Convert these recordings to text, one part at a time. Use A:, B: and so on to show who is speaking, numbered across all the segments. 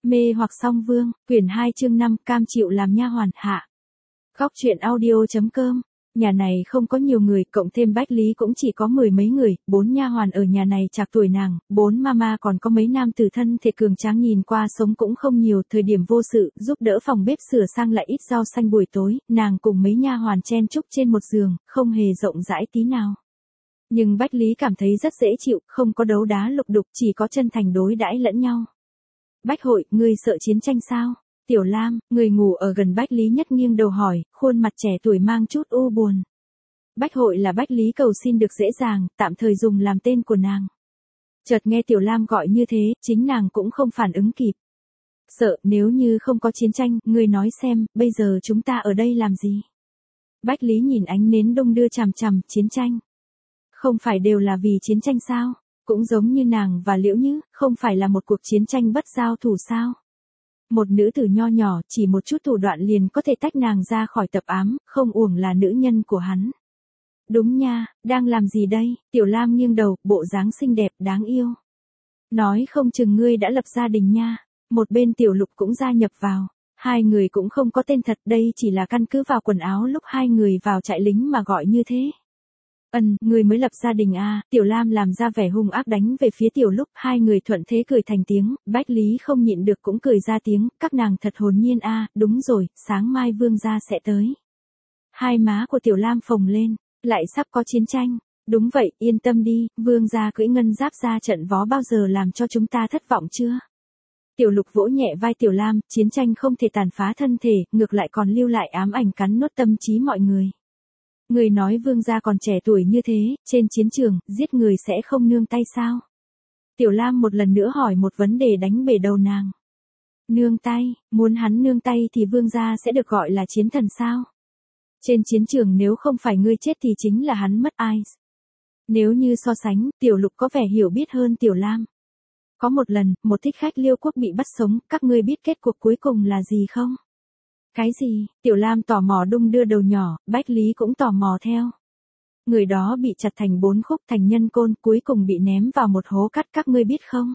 A: Mê hoặc song vương, quyển 2 chương 5, cam chịu làm nha hoàn, hạ. Góc truyện audio.com. Nhà này không có nhiều người, cộng thêm Bách Lý cũng chỉ có 10 mấy người, 4 nha hoàn ở nhà này trạc tuổi nàng, 4 mama còn có mấy nam tử thân thể cường tráng nhìn qua sống cũng không nhiều, thời điểm vô sự, giúp đỡ phòng bếp sửa sang lại ít rau xanh buổi tối, nàng cùng mấy nha hoàn chen chúc trên một giường, không hề rộng rãi tí nào. Nhưng Bách Lý cảm thấy rất dễ chịu, không có đấu đá lục đục, chỉ có chân thành đối đãi lẫn nhau. Bách Hội, ngươi sợ chiến tranh sao? Tiểu Lam, người ngủ ở gần Bách Lý nhất nghiêng đầu hỏi, khuôn mặt trẻ tuổi mang chút u buồn. Bách Hội là Bách Lý cầu xin được dễ dàng, tạm thời dùng làm tên của nàng. Chợt nghe Tiểu Lam gọi như thế, chính nàng cũng không phản ứng kịp. Sợ, nếu như không có chiến tranh, ngươi nói xem, bây giờ chúng ta ở đây làm gì? Bách Lý nhìn ánh nến đung đưa chằm chằm, chiến tranh. Không phải đều là vì chiến tranh sao? Cũng giống như nàng và Liễu Như, không phải là một cuộc chiến tranh bất giao thủ sao? Một nữ tử nho nhỏ, chỉ một chút thủ đoạn liền có thể tách nàng ra khỏi tập ám, không uổng là nữ nhân của hắn. Đúng nha, đang làm gì đây? Tiểu Lam nghiêng đầu, bộ dáng xinh đẹp, đáng yêu. Nói không chừng ngươi đã lập gia đình nha. Một bên Tiểu Lục cũng gia nhập vào. Hai người cũng không có tên thật, đây chỉ là căn cứ vào quần áo lúc hai người vào trại lính mà gọi như thế. Người mới lập gia đình à, Tiểu Lam làm ra vẻ hung ác đánh về phía Tiểu Lúc, hai người thuận thế cười thành tiếng, Bách Lý không nhịn được cũng cười ra tiếng, các nàng thật hồn nhiên à, đúng rồi, sáng mai vương gia sẽ tới. Hai má của Tiểu Lam phồng lên, lại sắp có chiến tranh, đúng vậy, yên tâm đi, vương gia cưỡi ngân giáp ra trận vó bao giờ làm cho chúng ta thất vọng chưa? Tiểu Lục vỗ nhẹ vai Tiểu Lam, chiến tranh không thể tàn phá thân thể, ngược lại còn lưu lại ám ảnh cắn nuốt tâm trí mọi người. Người nói vương gia còn trẻ tuổi như thế, trên chiến trường, giết người sẽ không nương tay sao? Tiểu Lam một lần nữa hỏi một vấn đề đánh bể đầu nàng. Nương tay, muốn hắn nương tay thì vương gia sẽ được gọi là chiến thần sao? Trên chiến trường nếu không phải ngươi chết thì chính là hắn mất ai. Nếu như so sánh, Tiểu Lục có vẻ hiểu biết hơn Tiểu Lam. Có một lần, một thích khách Liêu quốc bị bắt sống, các ngươi biết kết cuộc cuối cùng là gì không? Cái gì? Tiểu Lam tò mò đung đưa đầu nhỏ, Bách Lý cũng tò mò theo. Người đó bị chặt thành 4 khúc thành nhân côn, cuối cùng bị ném vào một hố cắt, các ngươi biết không?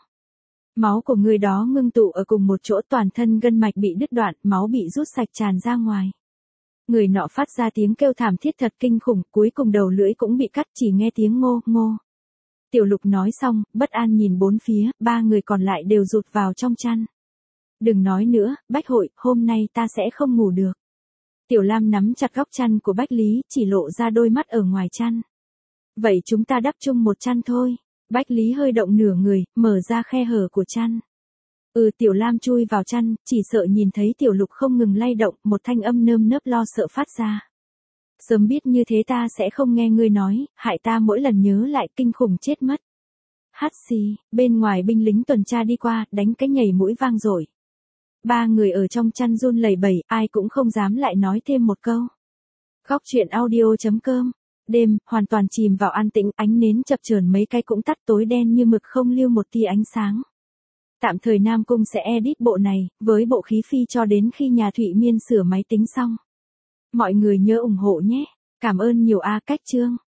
A: Máu của người đó ngưng tụ ở cùng một chỗ, toàn thân gân mạch bị đứt đoạn, máu bị rút sạch tràn ra ngoài. Người nọ phát ra tiếng kêu thảm thiết thật kinh khủng, cuối cùng đầu lưỡi cũng bị cắt, chỉ nghe tiếng ngô, ngô. Tiểu Lục nói xong, bất an nhìn bốn phía, ba người còn lại đều rụt vào trong chăn. Đừng nói nữa, Bách Hội, hôm nay ta sẽ không ngủ được. Tiểu Lam nắm chặt góc chăn của Bách Lý, chỉ lộ ra đôi mắt ở ngoài chăn. Vậy chúng ta đắp chung một chăn thôi. Bách Lý hơi động nửa người, mở ra khe hở của chăn. Tiểu Lam chui vào chăn, chỉ sợ nhìn thấy Tiểu Lục không ngừng lay động, một thanh âm nơm nớp lo sợ phát ra. Sớm biết như thế ta sẽ không nghe ngươi nói, hại ta mỗi lần nhớ lại kinh khủng chết mất. Hát xì, bên ngoài binh lính tuần tra đi qua, đánh cái nhảy mũi vang dội. Ba người ở trong chăn run lẩy bẩy, ai cũng không dám lại nói thêm một câu. Góc truyện audio.com. Đêm, hoàn toàn chìm vào an tĩnh, ánh nến chập chờn mấy cái cũng tắt tối đen như mực không lưu một tia ánh sáng. Tạm thời Nam Cung sẽ edit bộ này, với bộ khí phi cho đến khi nhà Thụy Miên sửa máy tính xong. Mọi người nhớ ủng hộ nhé. Cảm ơn nhiều a cách chương.